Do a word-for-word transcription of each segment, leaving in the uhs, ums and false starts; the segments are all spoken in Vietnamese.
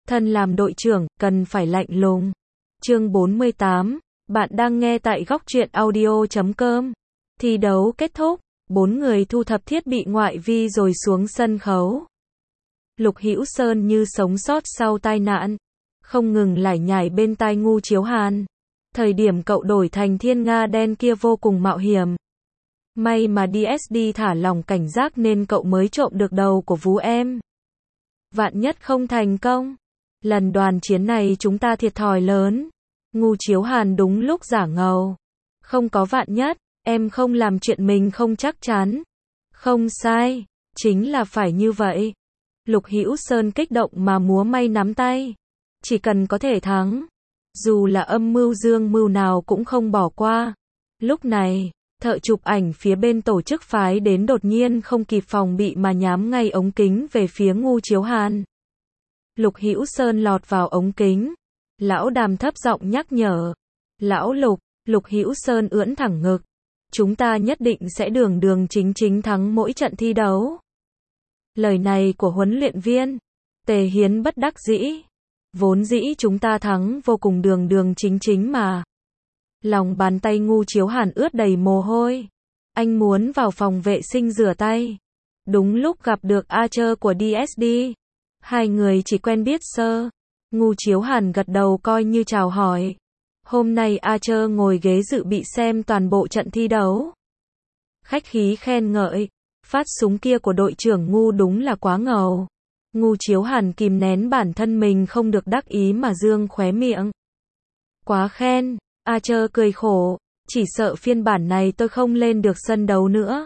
Thân làm đội trưởng, cần phải lạnh lùng. Chương bốn mươi tám, bạn đang nghe tại góc truyện audio chấm com. Thi đấu kết thúc, bốn người thu thập thiết bị ngoại vi rồi xuống sân khấu. Lục Hữu Sơn như sống sót sau tai nạn, không ngừng lải nhải bên tai Ngu Chiếu Hàn. Thời điểm cậu đổi thành thiên nga đen kia vô cùng mạo hiểm. May mà đê ét đê thả lỏng cảnh giác nên cậu mới trộm được đầu của Vú Em. Vạn nhất không thành công, lần đoàn chiến này chúng ta thiệt thòi lớn. Ngu Chiếu Hàn đúng lúc giả ngầu. Không có vạn nhất, em không làm chuyện mình không chắc chắn. Không sai, chính là phải như vậy. Lục Hữu Sơn kích động mà múa may nắm tay. Chỉ cần có thể thắng, dù là âm mưu dương mưu nào cũng không bỏ qua. Lúc này, thợ chụp ảnh phía bên tổ chức phái đến đột nhiên không kịp phòng bị mà nhắm ngay ống kính về phía Ngu Chiếu Hàn. Lục Hữu Sơn lọt vào ống kính. Lão Đàm thấp giọng nhắc nhở. Lão Lục, Lục Hữu Sơn ưỡn thẳng ngực. Chúng ta nhất định sẽ đường đường chính chính thắng mỗi trận thi đấu. Lời này của huấn luyện viên Tề Hiến bất đắc dĩ. Vốn dĩ chúng ta thắng vô cùng đường đường chính chính mà. Lòng bàn tay Ngu Chiếu Hàn ướt đầy mồ hôi. Anh muốn vào phòng vệ sinh rửa tay. Đúng lúc gặp được Archer của đê ét đê. Hai người chỉ quen biết sơ. Ngu Chiếu Hàn gật đầu coi như chào hỏi. Hôm nay Archer ngồi ghế dự bị xem toàn bộ trận thi đấu. Khách khí khen ngợi. Phát súng kia của đội trưởng Ngu đúng là quá ngầu. Ngu Chiếu Hàn kìm nén bản thân mình không được đắc ý mà dương khóe miệng. Quá khen. Archer cười khổ. Chỉ sợ phiên bản này tôi không lên được sân đấu nữa.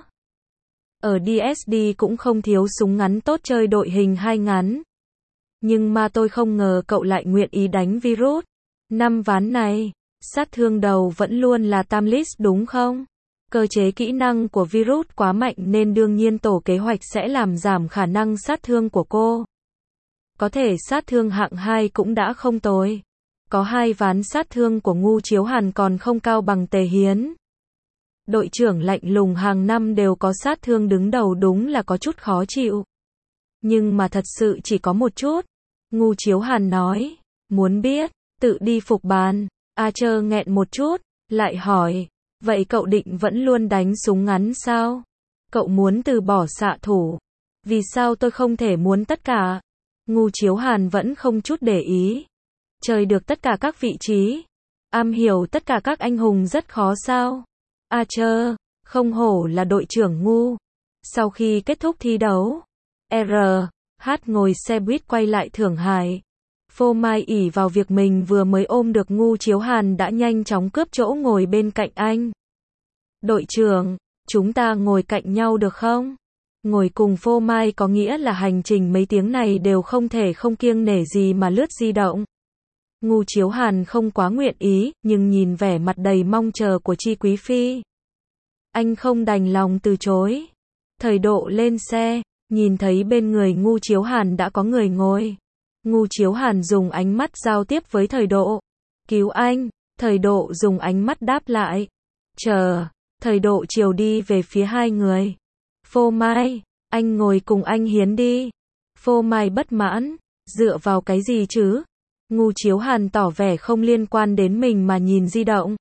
Ở đê ét đê cũng không thiếu súng ngắn tốt chơi đội hình hai ngắn. Nhưng mà tôi không ngờ cậu lại nguyện ý đánh virus. Năm ván này, sát thương đầu vẫn luôn là Tamlis đúng không? Cơ chế kỹ năng của virus quá mạnh nên đương nhiên tổ kế hoạch sẽ làm giảm khả năng sát thương của cô. Có thể sát thương hạng hai cũng đã không tồi. Có hai ván sát thương của Ngu Chiếu Hàn còn không cao bằng Tề Hiến. Đội trưởng lạnh lùng hàng năm đều có sát thương đứng đầu đúng là có chút khó chịu. Nhưng mà thật sự chỉ có một chút. Ngu Chiếu Hàn nói, muốn biết, tự đi phục bàn. Archer nghẹn một chút, lại hỏi, vậy cậu định vẫn luôn đánh súng ngắn sao? Cậu muốn từ bỏ xạ thủ. Vì sao tôi không thể muốn tất cả? Ngu Chiếu Hàn vẫn không chút để ý. Chơi được tất cả các vị trí. Am hiểu tất cả các anh hùng rất khó sao? Archer, không hổ là đội trưởng Ngu. Sau khi kết thúc thi đấu, R. Hát ngồi xe buýt quay lại Thượng Hải. Phô Mai ỷ vào việc mình vừa mới ôm được Ngu Chiếu Hàn đã nhanh chóng cướp chỗ ngồi bên cạnh anh. Đội trưởng, chúng ta ngồi cạnh nhau được không? Ngồi cùng Phô Mai có nghĩa là hành trình mấy tiếng này đều không thể không kiêng nể gì mà lướt di động. Ngu Chiếu Hàn không quá nguyện ý, nhưng nhìn vẻ mặt đầy mong chờ của Chi Quý Phi. Anh không đành lòng từ chối. Thời Độ lên xe, nhìn thấy bên người Ngu Chiếu Hàn đã có người ngồi. Ngu Chiếu Hàn dùng ánh mắt giao tiếp với Thời Độ. Cứu anh, Thời Độ dùng ánh mắt đáp lại. Chờ, Thời Độ chiều đi về phía hai người. Phô Mai, anh ngồi cùng anh Hiến đi. Phô Mai bất mãn, dựa vào cái gì chứ? Ngu Chiếu Hàn tỏ vẻ không liên quan đến mình mà nhìn di động.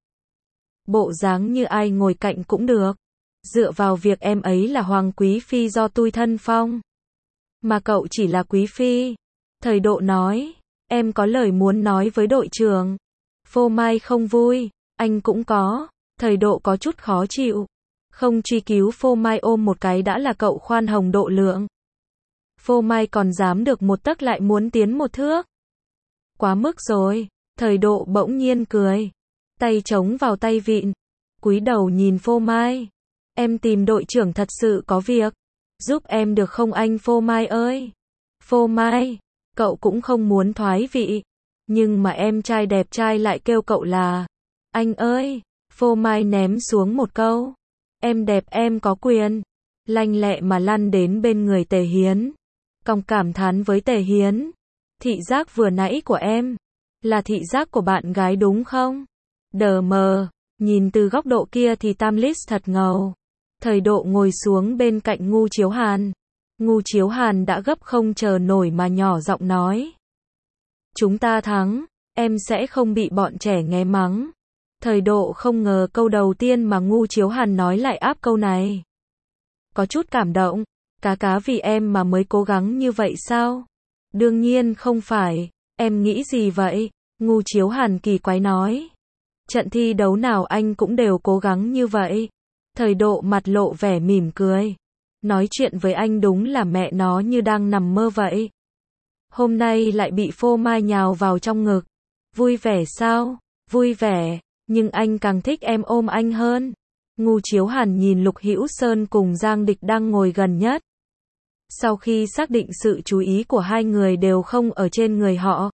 Bộ dáng như ai ngồi cạnh cũng được. Dựa vào việc em ấy là Hoàng Quý Phi do tui thân phong. Mà cậu chỉ là Quý Phi. Thời Độ nói, em có lời muốn nói với đội trưởng. Phô Mai không vui, anh cũng có. Thời Độ có chút khó chịu. Không truy cứu Phô Mai ôm một cái đã là cậu khoan hồng độ lượng. Phô Mai còn dám được một tấc lại muốn tiến một thước. Quá mức rồi. Thời Độ bỗng nhiên cười. Tay chống vào tay vịn. Cúi đầu nhìn Phô Mai. Em tìm đội trưởng thật sự có việc. Giúp em được không anh Phô Mai ơi? Phô Mai, cậu cũng không muốn thoái vị. Nhưng mà em trai đẹp trai lại kêu cậu là anh ơi. Phô Mai ném xuống một câu. Em đẹp em có quyền. Lanh lẹ mà lăn đến bên người Tề Hiến. Còng cảm thán với Tề Hiến. Thị giác vừa nãy của em là thị giác của bạn gái đúng không? Đờ mờ, nhìn từ góc độ kia thì Tamlis thật ngầu. Thời Độ ngồi xuống bên cạnh Ngu Chiếu Hàn. Ngu Chiếu Hàn đã gấp không chờ nổi mà nhỏ giọng nói. Chúng ta thắng, em sẽ không bị bọn trẻ nghé mắng. Thời Độ không ngờ câu đầu tiên mà Ngu Chiếu Hàn nói lại áp câu này. Có chút cảm động, cá cá vì em mà mới cố gắng như vậy sao? Đương nhiên không phải, em nghĩ gì vậy? Ngu Chiếu Hàn kỳ quái nói. Trận thi đấu nào anh cũng đều cố gắng như vậy. Thời Độ mặt lộ vẻ mỉm cười. Nói chuyện với anh đúng là mẹ nó như đang nằm mơ vậy. Hôm nay lại bị Phô Mai nhào vào trong ngực. Vui vẻ sao? Vui vẻ, nhưng anh càng thích em ôm anh hơn. Ngu Chiếu Hàn nhìn Lục Hữu Sơn cùng Giang Địch đang ngồi gần nhất. Sau khi xác định sự chú ý của hai người đều không ở trên người họ,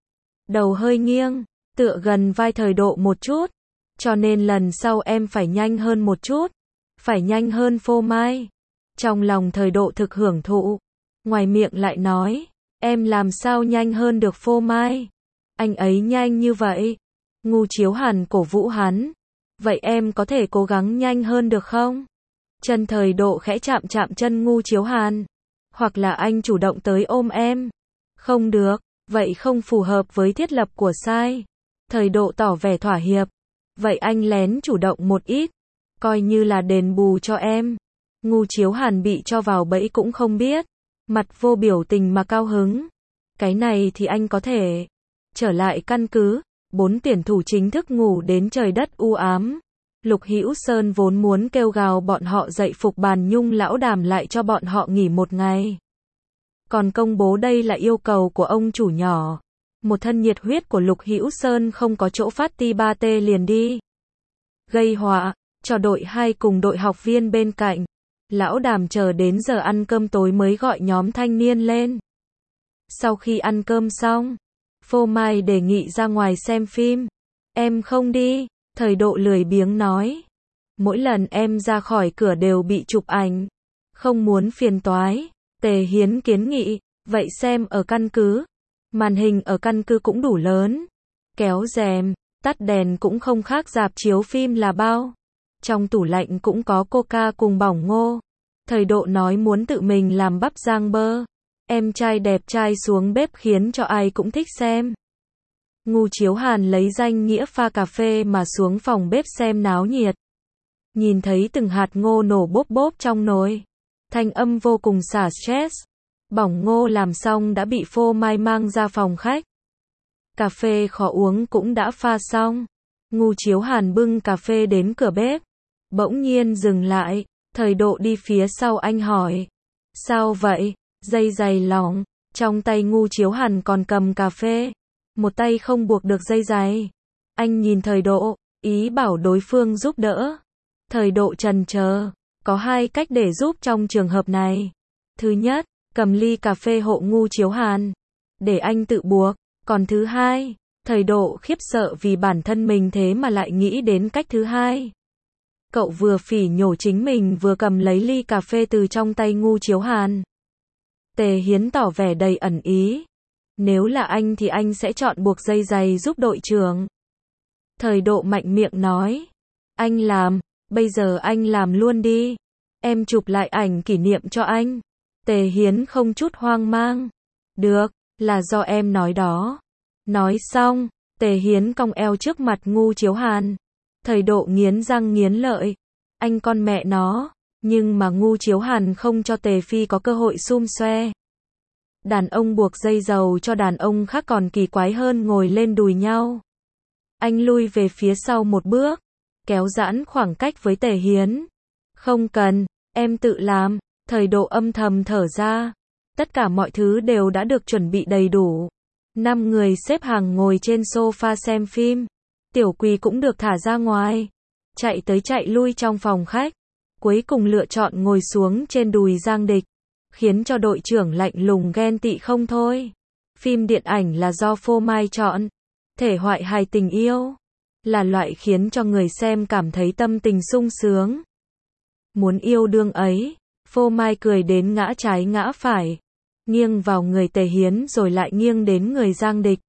đầu hơi nghiêng, tựa gần vai Thời Độ một chút. Cho nên lần sau em phải nhanh hơn một chút. Phải nhanh hơn Phô Mai. Trong lòng Thời Độ thực hưởng thụ. Ngoài miệng lại nói, em làm sao nhanh hơn được Phô Mai? Anh ấy nhanh như vậy. Ngu Chiếu Hàn cổ vũ hắn. Vậy em có thể cố gắng nhanh hơn được không? Chân Thời Độ khẽ chạm chạm chân Ngu Chiếu Hàn. Hoặc là anh chủ động tới ôm em. Không được, vậy không phù hợp với thiết lập của sai. Thời Độ tỏ vẻ thỏa hiệp. Vậy anh lén chủ động một ít. Coi như là đền bù cho em. Ngu Chiếu Hàn bị cho vào bẫy cũng không biết. Mặt vô biểu tình mà cao hứng. Cái này thì anh có thể. Trở lại căn cứ. Bốn tuyển thủ chính thức ngủ đến trời đất u ám. Lục Hữu Sơn vốn muốn kêu gào bọn họ dậy phục Bàn Nhung lão đàm lại cho bọn họ nghỉ một ngày. Còn công bố đây là yêu cầu của ông chủ nhỏ. Một thân nhiệt huyết của Lục Hữu Sơn không có chỗ phát ti ba tê liền đi. Gây họa, cho đội hai cùng đội học viên bên cạnh. Lão đàm chờ đến giờ ăn cơm tối mới gọi nhóm thanh niên lên. Sau khi ăn cơm xong, Phô Mai đề nghị ra ngoài xem phim. Em không đi, Thời Độ lười biếng nói. Mỗi lần em ra khỏi cửa đều bị chụp ảnh. Không muốn phiền toái. Tề Hiến kiến nghị, vậy xem ở căn cứ. Màn hình ở căn cứ cũng đủ lớn. Kéo rèm, tắt đèn cũng không khác rạp chiếu phim là bao. Trong tủ lạnh cũng có coca cùng bỏng ngô. Thời Độ nói muốn tự mình làm bắp rang bơ. Em trai đẹp trai xuống bếp khiến cho ai cũng thích xem. Ngu Chiếu Hàn lấy danh nghĩa pha cà phê mà xuống phòng bếp xem náo nhiệt. Nhìn thấy từng hạt ngô nổ bốp bốp trong nồi. Thanh âm vô cùng xả stress. Bỏng ngô làm xong đã bị Phô Mai mang ra phòng khách. Cà phê khó uống cũng đã pha xong. Ngu Chiếu Hàn bưng cà phê đến cửa bếp. Bỗng nhiên dừng lại. Thời Độ đi phía sau anh hỏi. Sao vậy? Dây giày lỏng. Trong tay Ngu Chiếu Hàn còn cầm cà phê. Một tay không buộc được dây giày. Anh nhìn Thời Độ, ý bảo đối phương giúp đỡ. Thời Độ chần chờ. Có hai cách để giúp trong trường hợp này. Thứ nhất, cầm ly cà phê hộ Ngu Chiếu Hàn. Để anh tự buộc. Còn thứ hai, Thời Độ khiếp sợ vì bản thân mình thế mà lại nghĩ đến cách thứ hai. Cậu vừa phỉ nhổ chính mình vừa cầm lấy ly cà phê từ trong tay Ngu Chiếu Hàn. Tề Hiến tỏ vẻ đầy ẩn ý. Nếu là anh thì anh sẽ chọn buộc dây giày giúp đội trưởng. Thời Độ mạnh miệng nói. Anh làm, bây giờ anh làm luôn đi. Em chụp lại ảnh kỷ niệm cho anh. Tề Hiến không chút hoang mang. Được, là do em nói đó. Nói xong, Tề Hiến cong eo trước mặt Ngu Chiếu Hàn. Thời Độ nghiến răng nghiến lợi. Anh con mẹ nó. Nhưng mà Ngu Chiếu Hàn không cho Tề Phi có cơ hội xum xoe. Đàn ông buộc dây dầu cho đàn ông khác còn kỳ quái hơn ngồi lên đùi nhau. Anh lui về phía sau một bước. Kéo giãn khoảng cách với Tề Hiến. Không cần, em tự làm. Thời Độ âm thầm thở ra. Tất cả mọi thứ đều đã được chuẩn bị đầy đủ. Năm người xếp hàng ngồi trên sofa xem phim. Tiểu Quỳ cũng được thả ra ngoài. Chạy tới chạy lui trong phòng khách. Cuối cùng lựa chọn ngồi xuống trên đùi Giang Địch. Khiến cho đội trưởng lạnh lùng ghen tị không thôi. Phim điện ảnh là do Phô Mai chọn. Thể loại hài tình yêu. Là loại khiến cho người xem cảm thấy tâm tình sung sướng. Muốn yêu đương ấy. Phô Mai cười đến ngã trái ngã phải. Nghiêng vào người Tề Hiến rồi lại nghiêng đến người Giang Địch.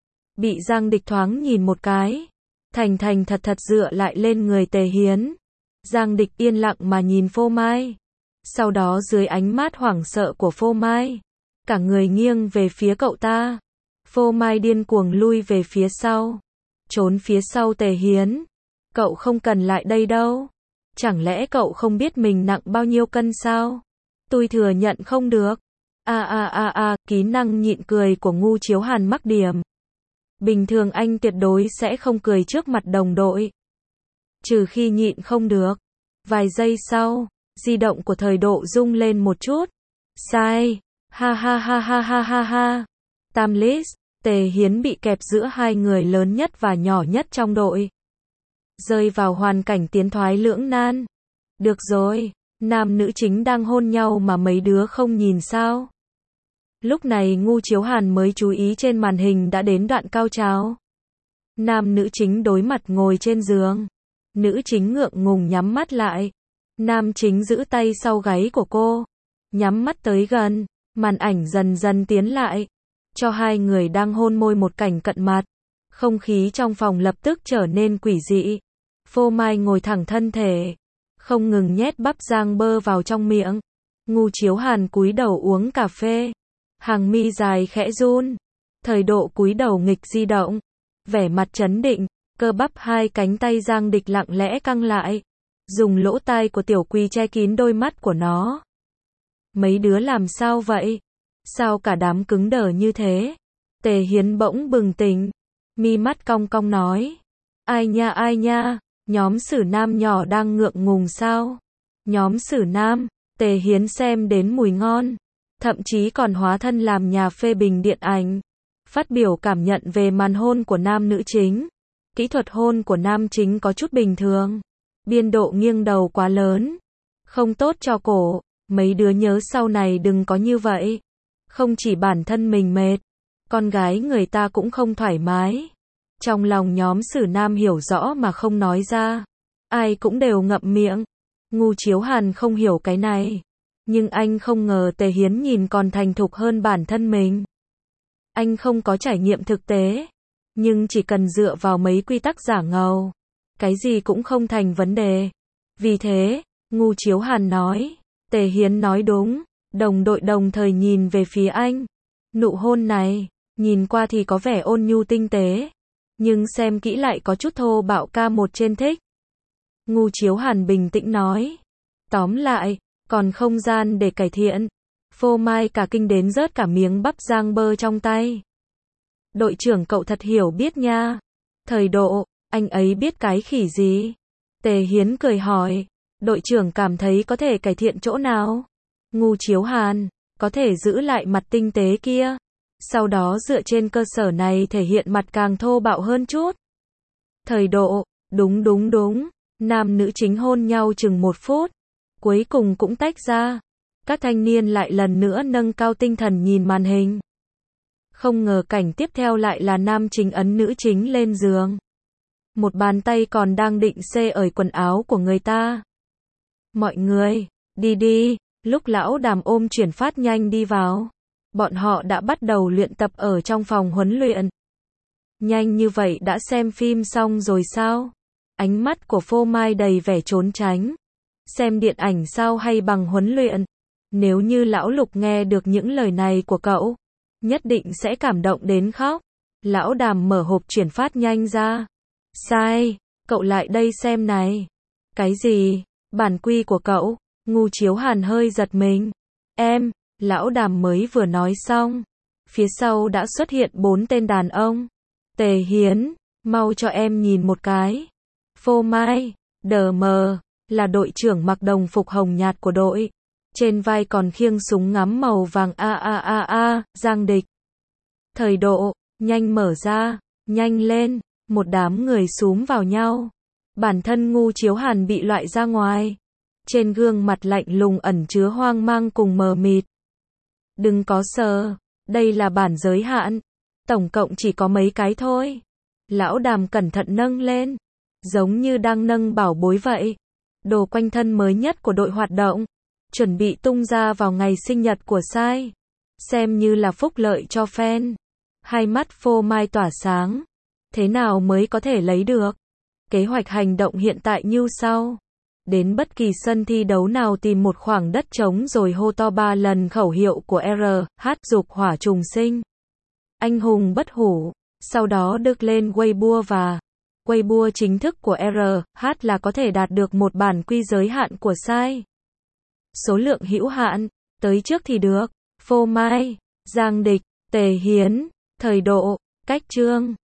Bị Giang Địch thoáng nhìn một cái. Thành thành thật thật dựa lại lên người Tề Hiến. Giang Địch yên lặng mà nhìn Phô Mai. Sau đó dưới ánh mắt hoảng sợ của Phô Mai, cả người nghiêng về phía cậu ta. Phô Mai điên cuồng lui về phía sau. Trốn phía sau Tề Hiến. Cậu không cần lại đây đâu. Chẳng lẽ cậu không biết mình nặng bao nhiêu cân sao? Tôi thừa nhận không được. A a a a, kỹ năng nhịn cười của Ngu Chiếu Hàn mắc điểm. Bình thường anh tuyệt đối sẽ không cười trước mặt đồng đội. Trừ khi nhịn không được. Vài giây sau, di động của Thời Độ rung lên một chút. Sai. Ha ha ha ha ha ha ha. Tam list, Tề Hiến bị kẹp giữa hai người lớn nhất và nhỏ nhất trong đội. Rơi vào hoàn cảnh tiến thoái lưỡng nan. Được rồi, nam nữ chính đang hôn nhau mà mấy đứa không nhìn sao? Lúc này Ngu Chiếu Hàn mới chú ý trên màn hình đã đến đoạn cao trào. Nam nữ chính đối mặt ngồi trên giường. Nữ chính ngượng ngùng nhắm mắt lại. Nam chính giữ tay sau gáy của cô. Nhắm mắt tới gần. Màn ảnh dần dần tiến lại. Cho hai người đang hôn môi một cảnh cận mặt. Không khí trong phòng lập tức trở nên quỷ dị. Phô Mai ngồi thẳng thân thể. Không ngừng nhét bắp rang bơ vào trong miệng. Ngu Chiếu Hàn cúi đầu uống cà phê. Hàng mi dài khẽ run. Thời Độ cúi đầu nghịch di động. Vẻ mặt trấn định. Cơ bắp hai cánh tay Giang Địch lặng lẽ căng lại. Dùng lỗ tai của Tiểu Quỳ che kín đôi mắt của nó. Mấy đứa làm sao vậy? Sao cả đám cứng đờ như thế? Tề Hiến bỗng bừng tỉnh. Mi mắt cong cong nói. Ai nha ai nha, nhóm Sử Nam nhỏ đang ngượng ngùng sao? Nhóm Sử Nam, Tề Hiến xem đến mùi ngon. Thậm chí còn hóa thân làm nhà phê bình điện ảnh. Phát biểu cảm nhận về màn hôn của nam nữ chính. Kỹ thuật hôn của nam chính có chút bình thường. Biên độ nghiêng đầu quá lớn. Không tốt cho cổ. Mấy đứa nhớ sau này đừng có như vậy. Không chỉ bản thân mình mệt. Con gái người ta cũng không thoải mái. Trong lòng nhóm Sử Nam hiểu rõ mà không nói ra. Ai cũng đều ngậm miệng. Ngu Chiếu Hàn không hiểu cái này. Nhưng anh không ngờ Tề Hiến nhìn còn thành thục hơn bản thân mình. Anh không có trải nghiệm thực tế. Nhưng chỉ cần dựa vào mấy quy tắc giả ngầu. Cái gì cũng không thành vấn đề. Vì thế, Ngu Chiếu Hàn nói. Tề Hiến nói đúng. Đồng đội đồng thời nhìn về phía anh. Nụ hôn này, nhìn qua thì có vẻ ôn nhu tinh tế. Nhưng xem kỹ lại có chút thô bạo ca một trên thích. Ngu Chiếu Hàn bình tĩnh nói. Tóm lại, còn không gian để cải thiện. Phô Mai cả kinh đến rớt cả miếng bắp rang bơ trong tay. Đội trưởng cậu thật hiểu biết nha. Thời Độ, anh ấy biết cái khỉ gì? Tề Hiến cười hỏi. Đội trưởng cảm thấy có thể cải thiện chỗ nào? Ngu Chiếu Hàn, có thể giữ lại mặt tinh tế kia. Sau đó dựa trên cơ sở này thể hiện mặt càng thô bạo hơn chút. Thời Độ, đúng đúng đúng. Nam nữ chính hôn nhau chừng một phút. Cuối cùng cũng tách ra. Các thanh niên lại lần nữa nâng cao tinh thần nhìn màn hình. Không ngờ cảnh tiếp theo lại là nam chính ấn nữ chính lên giường. Một bàn tay còn đang định xê ởi quần áo của người ta. Mọi người, đi đi. Lúc Lão Đàm ôm Chuyển Phát Nhanh đi vào. Bọn họ đã bắt đầu luyện tập ở trong phòng huấn luyện. Nhanh như vậy đã xem phim xong rồi sao? Ánh mắt của Phô Mai đầy vẻ trốn tránh. Xem điện ảnh sao hay bằng huấn luyện? Nếu như Lão Lục nghe được những lời này của cậu, nhất định sẽ cảm động đến khóc. Lão Đàm mở hộp Chuyển Phát Nhanh ra. Sai, cậu lại đây xem này. Cái gì? Bản quy của cậu? Ngu Chiếu Hàn hơi giật mình. Em, Lão Đàm mới vừa nói xong. Phía sau đã xuất hiện bốn tên đàn ông. Tề Hiến, mau cho em nhìn một cái. Phô Mai, đờ mờ, là đội trưởng mặc đồng phục hồng nhạt của đội. Trên vai còn khiêng súng ngắm màu vàng a a a a, Giang Địch. Thời Độ, nhanh mở ra, nhanh lên, một đám người xúm vào nhau. Bản thân Ngu Chiếu Hàn bị loại ra ngoài. Trên gương mặt lạnh lùng ẩn chứa hoang mang cùng mờ mịt. Đừng có sờ, đây là bản giới hạn. Tổng cộng chỉ có mấy cái thôi. Lão Đàm cẩn thận nâng lên. Giống như đang nâng bảo bối vậy. Đồ quanh thân mới nhất của đội hoạt động. Chuẩn bị tung ra vào ngày sinh nhật của Sai. Xem như là phúc lợi cho fan. Hai mắt Phô Mai tỏa sáng. Thế nào mới có thể lấy được? Kế hoạch hành động hiện tại như sau. Đến bất kỳ sân thi đấu nào tìm một khoảng đất trống rồi hô to ba lần khẩu hiệu của R, H dục hỏa trùng sinh. anh hùng bất hủ. Sau đó được lên Weibo và Weibo chính thức của R H là có thể đạt được một bản quy giới hạn của size. Số lượng hữu hạn, tới trước thì được. Phô Mai, Giang Địch, Tề Hiến, Thời Độ, Cách Chương.